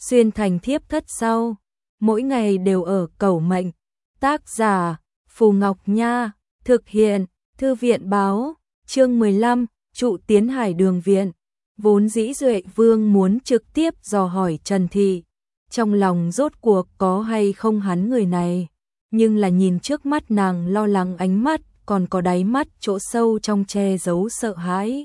xuyên thành thiếp thất sau, mỗi ngày đều ở cầu mệnh. Tác giả Phù Ngọc Nha, thực hiện Thư viện báo, chương 15, trụ tiến Hải Đường viện. Vốn dĩ Duệ Vương muốn trực tiếp dò hỏi Trần Thị, trong lòng rốt cuộc có hay không hắn người này, nhưng là nhìn trước mắt nàng lo lắng ánh mắt, còn có đáy mắt chỗ sâu trong che giấu sợ hãi.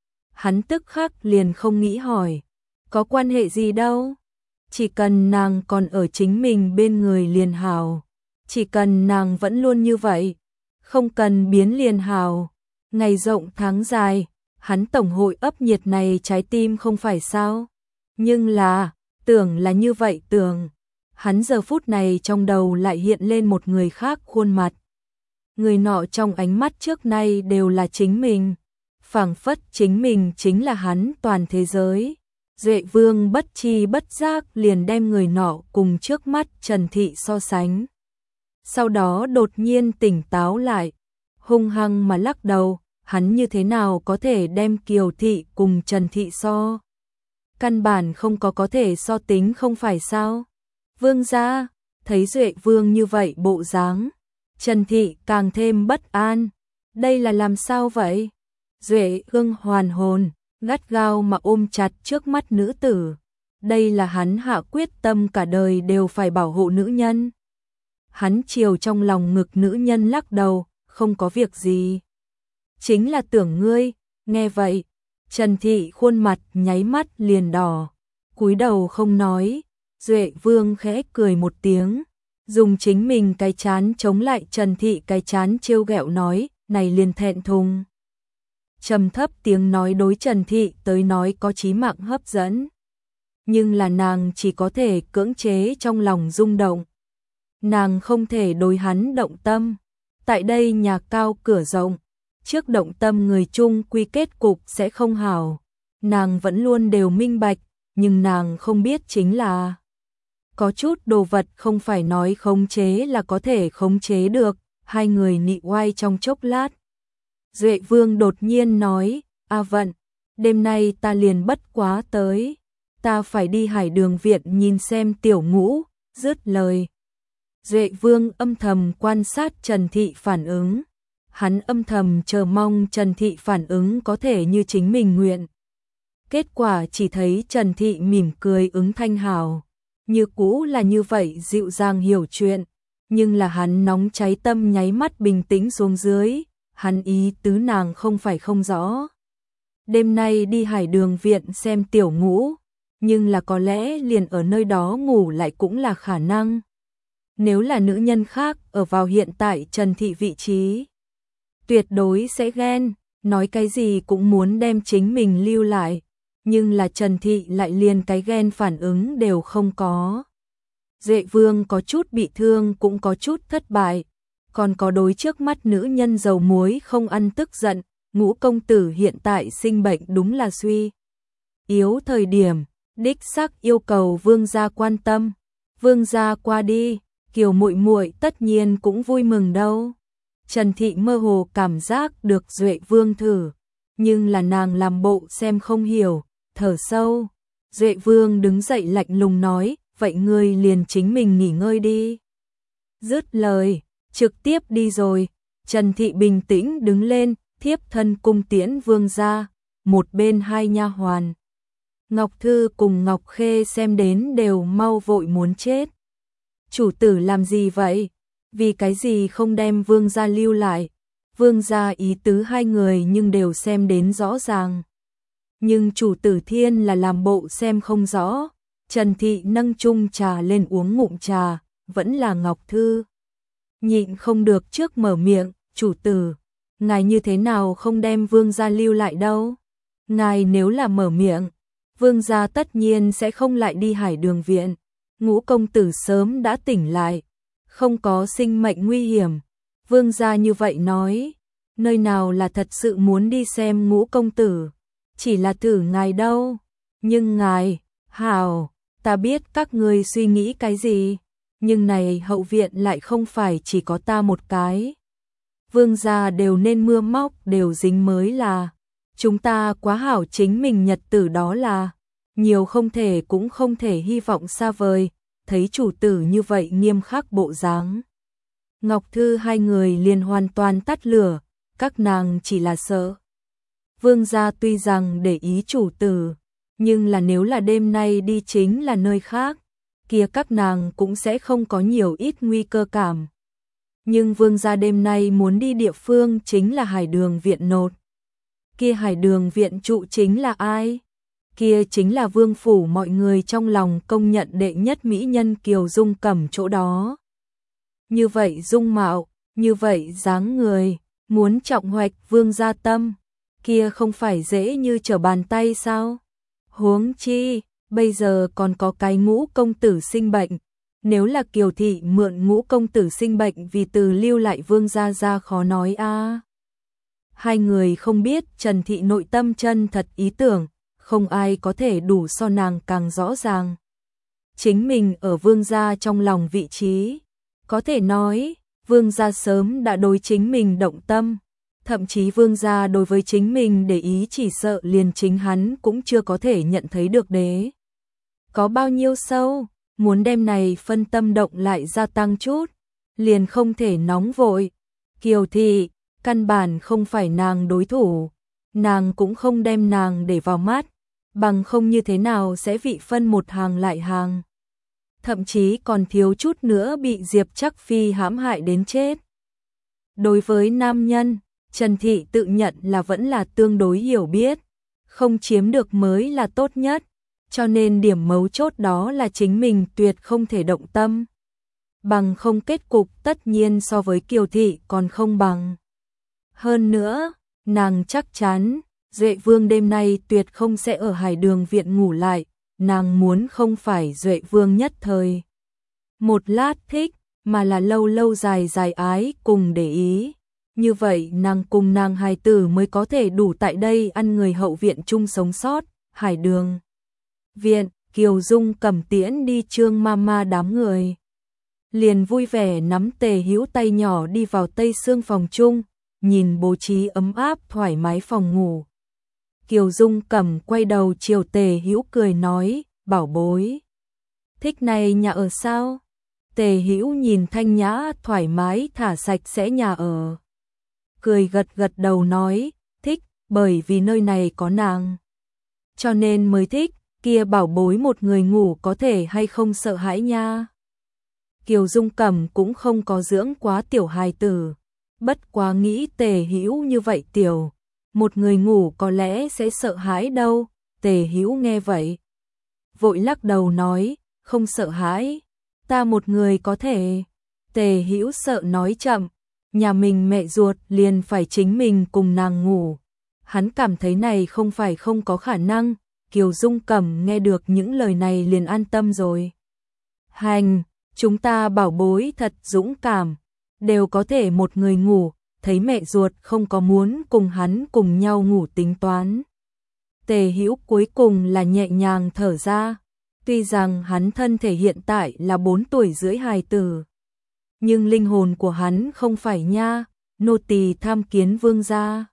Hắn tức khắc liền không nghĩ hỏi, có quan hệ gì đâu, chỉ cần nàng còn ở chính mình bên người liền hào, chỉ cần nàng vẫn luôn như vậy, không cần biến liền hào. Ngày rộng tháng dài, hắn tổng hội ấp nhiệt này trái tim không phải sao, nhưng là, tưởng là như vậy tưởng, hắn giờ phút này trong đầu lại hiện lên một người khác khuôn mặt. Người nọ trong ánh mắt trước nay đều là chính mình, phảng phất chính mình chính là hắn toàn thế giới. Duệ Vương bất tri bất giác liền đem người nọ cùng trước mắt Trần Thị so sánh. Sau đó đột nhiên tỉnh táo lại, hung hăng mà lắc đầu, hắn như thế nào có thể đem Kiều Thị cùng Trần Thị so? Căn bản không có thể so tính không phải sao? Vương gia, thấy Duệ Vương như vậy bộ dáng, Trần Thị càng thêm bất an, đây là làm sao vậy? Duệ Vương hoàn hồn, gắt gao mà ôm chặt trước mắt nữ tử, đây là hắn hạ quyết tâm cả đời đều phải bảo hộ nữ nhân. Hắn chiều trong lòng ngực nữ nhân lắc đầu, không có việc gì. Chính là tưởng ngươi, nghe vậy, Trần Thị khuôn mặt nháy mắt liền đỏ, cúi đầu không nói. Duệ Vương khẽ cười một tiếng, dùng chính mình cái chán chống lại Trần Thị cái chán trêu ghẹo nói, này liền thẹn thùng. Trầm thấp tiếng nói đối Trần Thị tới nói có chí mạng hấp dẫn, nhưng là nàng chỉ có thể cưỡng chế trong lòng rung động. Nàng không thể đối hắn động tâm. Tại đây nhà cao cửa rộng, trước động tâm người chung quy kết cục sẽ không hảo. Nàng vẫn luôn đều minh bạch, nhưng nàng không biết chính là có chút đồ vật không phải nói khống chế là có thể khống chế được. Hai người nị oai trong chốc lát. Duệ Vương đột nhiên nói, A Vận, đêm nay ta liền bất quá tới, ta phải đi Hải Đường viện nhìn xem Tiểu Ngũ. Dứt lời, Duệ Vương âm thầm quan sát Trần Thị phản ứng, hắn âm thầm chờ mong Trần Thị phản ứng có thể như chính mình nguyện. Kết quả chỉ thấy Trần Thị mỉm cười ứng thanh hào, như cũ là như vậy dịu dàng hiểu chuyện, nhưng là hắn nóng cháy tâm nháy mắt bình tĩnh xuống dưới, hắn ý tứ nàng không phải không rõ. Đêm nay đi Hải Đường viện xem Tiểu Ngũ, nhưng là có lẽ liền ở nơi đó ngủ lại cũng là khả năng. Nếu là nữ nhân khác ở vào hiện tại Trần Thị vị trí, tuyệt đối sẽ ghen, nói cái gì cũng muốn đem chính mình lưu lại, nhưng là Trần Thị lại liền cái ghen phản ứng đều không có. Duệ Vương có chút bị thương cũng có chút thất bại, còn có đối trước mắt nữ nhân dầu muối không ăn tức giận. Ngũ công tử hiện tại sinh bệnh đúng là suy yếu thời điểm, đích xác yêu cầu vương gia quan tâm. Vương gia qua đi, Kiều muội muội tất nhiên cũng vui mừng đâu. Trần Thị mơ hồ cảm giác được Duệ Vương thử, nhưng là nàng làm bộ xem không hiểu, thở sâu. Duệ Vương đứng dậy lạnh lùng nói, vậy ngươi liền chính mình nghỉ ngơi đi. Dứt lời, trực tiếp đi rồi. Trần Thị bình tĩnh đứng lên, thiếp thân cung tiễn vương gia. Một bên hai nha hoàn, Ngọc Thư cùng Ngọc Khê xem đến đều mau vội muốn chết. Chủ tử làm gì vậy? Vì cái gì không đem vương gia lưu lại? Vương gia ý tứ hai người nhưng đều xem đến rõ ràng. Nhưng chủ tử thiên là làm bộ xem không rõ. Trần Thị nâng chung trà lên uống ngụm trà, vẫn là Ngọc Thư. Nhịn không được trước mở miệng, chủ tử, ngài như thế nào không đem vương gia lưu lại đâu? Ngài nếu là mở miệng, vương gia tất nhiên sẽ không lại đi Hải Đường viện. Ngũ công tử sớm đã tỉnh lại, không có sinh mệnh nguy hiểm. Vương gia như vậy nói, nơi nào là thật sự muốn đi xem Ngũ công tử, chỉ là thử ngài đâu. Nhưng ngài, hảo, ta biết các ngươi suy nghĩ cái gì, nhưng này hậu viện lại không phải chỉ có ta một cái. Vương gia đều nên mưa móc đều dính mới là. Chúng ta quá hảo chính mình nhật tử đó là. nhiều không thể cũng không thể hy vọng xa vời, thấy chủ tử như vậy nghiêm khắc bộ dáng. Ngọc Thư hai người liền hoàn toàn tắt lửa, các nàng chỉ là sợ. Vương gia tuy rằng để ý chủ tử, nhưng là nếu là đêm nay đi chính là nơi khác, kia các nàng cũng sẽ không có nhiều ít nguy cơ cảm. Nhưng vương gia đêm nay muốn đi địa phương chính là Hải Đường viện nột. Kia Hải Đường viện trụ chính là ai? Kia chính là vương phủ mọi người trong lòng công nhận đệ nhất mỹ nhân Kiều Dung Cẩm chỗ đó. Như vậy dung mạo, như vậy dáng người, muốn trọng hoạch vương gia tâm, kia không phải dễ như trở bàn tay sao? Huống chi, bây giờ còn có cái Ngũ công tử sinh bệnh, nếu là Kiều thị mượn Ngũ công tử sinh bệnh vì từ lưu lại vương gia ra khó nói a. Hai người không biết Trần thị nội tâm chân thật ý tưởng, không ai có thể đủ so nàng càng rõ ràng. Chính mình ở vương gia trong lòng vị trí, có thể nói, vương gia sớm đã đối chính mình động tâm, thậm chí vương gia đối với chính mình để ý chỉ sợ liền chính hắn cũng chưa có thể nhận thấy được đế. Có bao nhiêu sâu, muốn đem này phân tâm động lại gia tăng chút, liền không thể nóng vội. Kiều thị, căn bản không phải nàng đối thủ, nàng cũng không đem nàng để vào mắt, bằng không như thế nào sẽ vị phân một hàng lại hàng. Thậm chí còn thiếu chút nữa bị Diệp Trắc Phi hãm hại đến chết. Đối với nam nhân, Trần Thị tự nhận là vẫn là tương đối hiểu biết, không chiếm được mới là tốt nhất, cho nên điểm mấu chốt đó là chính mình tuyệt không thể động tâm. Bằng không kết cục tất nhiên so với Kiều Thị còn không bằng. Hơn nữa, nàng chắc chắn, Duệ Vương đêm nay tuyệt không sẽ ở Hải Đường viện ngủ lại, nàng muốn không phải Duệ Vương nhất thời. Một lát thích, mà là lâu lâu dài dài ái cùng để ý. Như vậy nàng cùng nàng hài tử mới có thể đủ tại đây ăn người hậu viện chung sống sót. Hải Đường viện, Kiều Dung cầm tiễn đi Trương Mama đám người. Liền vui vẻ nắm Tề Hữu tay nhỏ đi vào tây xương phòng chung, nhìn bố trí ấm áp thoải mái phòng ngủ. Kiều Dung Cẩm quay đầu chiều Tề Hữu cười nói, bảo bối, thích này nhà ở sao? Tề Hữu nhìn thanh nhã thoải mái thả sạch sẽ nhà ở, cười gật gật đầu nói, thích, bởi vì nơi này có nàng, cho nên mới thích. Kia bảo bối một người ngủ có thể hay không sợ hãi nha. Kiều Dung Cẩm cũng không có dưỡng quá tiểu hài tử, bất quá nghĩ Tề Hữu như vậy tiểu, một người ngủ có lẽ sẽ sợ hãi đâu. Tề Hữu nghe vậy, vội lắc đầu nói, không sợ hãi, ta một người có thể. Tề Hữu sợ nói chậm, nhà mình mẹ ruột liền phải chính mình cùng nàng ngủ. Hắn cảm thấy này không phải không có khả năng. Kiều Dung Cẩm nghe được những lời này liền an tâm rồi. Hành, chúng ta bảo bối thật dũng cảm, đều có thể một người ngủ, thấy mẹ ruột không có muốn cùng hắn cùng nhau ngủ tính toán. Tề Hữu cuối cùng là nhẹ nhàng thở ra, tuy rằng hắn thân thể hiện tại là 4 tuổi rưỡi hài tử, nhưng linh hồn của hắn không phải nha, nô tỳ tham kiến vương gia.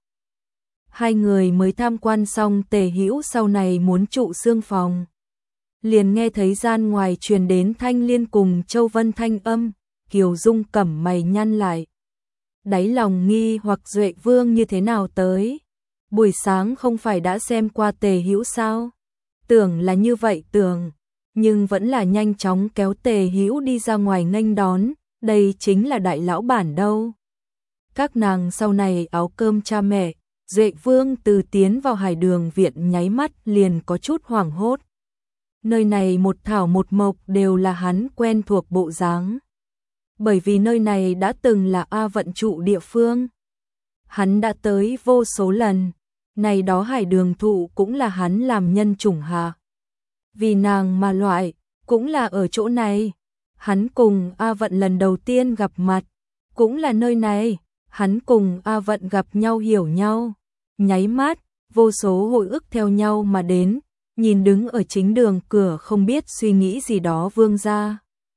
Hai người mới tham quan xong Tề Hữu sau này muốn trụ xương phòng. Liền nghe thấy gian ngoài truyền đến Thanh Liên cùng Châu Vân thanh âm, Kiều Dung Cẩm mày nhăn lại. Đáy lòng nghi hoặc Duệ Vương như thế nào tới. Buổi sáng không phải đã xem qua Tề Hữu sao? Tưởng là như vậy tưởng, nhưng vẫn là nhanh chóng kéo Tề Hữu đi ra ngoài nghênh đón, đây chính là đại lão bản đâu. Các nàng sau này áo cơm cha mẹ. Duệ Vương từ tiến vào Hải Đường viện nháy mắt liền có chút hoảng hốt. Nơi này một thảo một mộc đều là hắn quen thuộc bộ dáng. Bởi vì nơi này đã từng là A vận trụ địa phương. Hắn đã tới vô số lần, này đó Hải Đường thụ cũng là hắn làm nhân chủng hạ. Vì nàng mà loại, cũng là ở chỗ này. Hắn cùng A vận lần đầu tiên gặp mặt, cũng là nơi này. Hắn cùng A vận gặp nhau hiểu nhau. Nháy mắt, vô số hồi ức theo nhau mà đến, nhìn đứng ở chính đường cửa không biết suy nghĩ gì đó vương gia.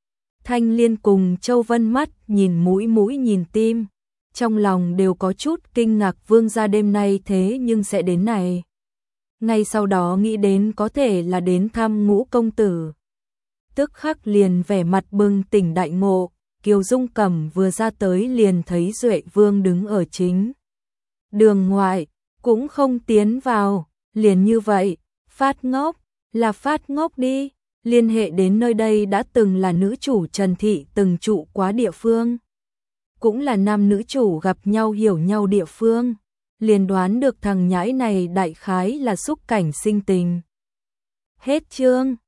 Thanh Liên cùng Châu Vân mắt nhìn mũi mũi nhìn tim, trong lòng đều có chút kinh ngạc vương gia đêm nay thế nhưng sẽ đến này. ngay sau đó nghĩ đến có thể là đến thăm Ngũ công tử. Tức khắc liền vẻ mặt bừng tỉnh đại ngộ, Kiều Dung Cẩm vừa ra tới liền thấy Duệ Vương đứng ở chính đường ngoại, cũng không tiến vào, liền như vậy, phát ngốc, là phát ngốc đi, liên hệ đến nơi đây đã từng là nữ chủ Trần Thị từng trụ quá địa phương, cũng là nam nữ chủ gặp nhau hiểu nhau địa phương, liền đoán được thằng nhãi này đại khái là xúc cảnh sinh tình. Hết chương.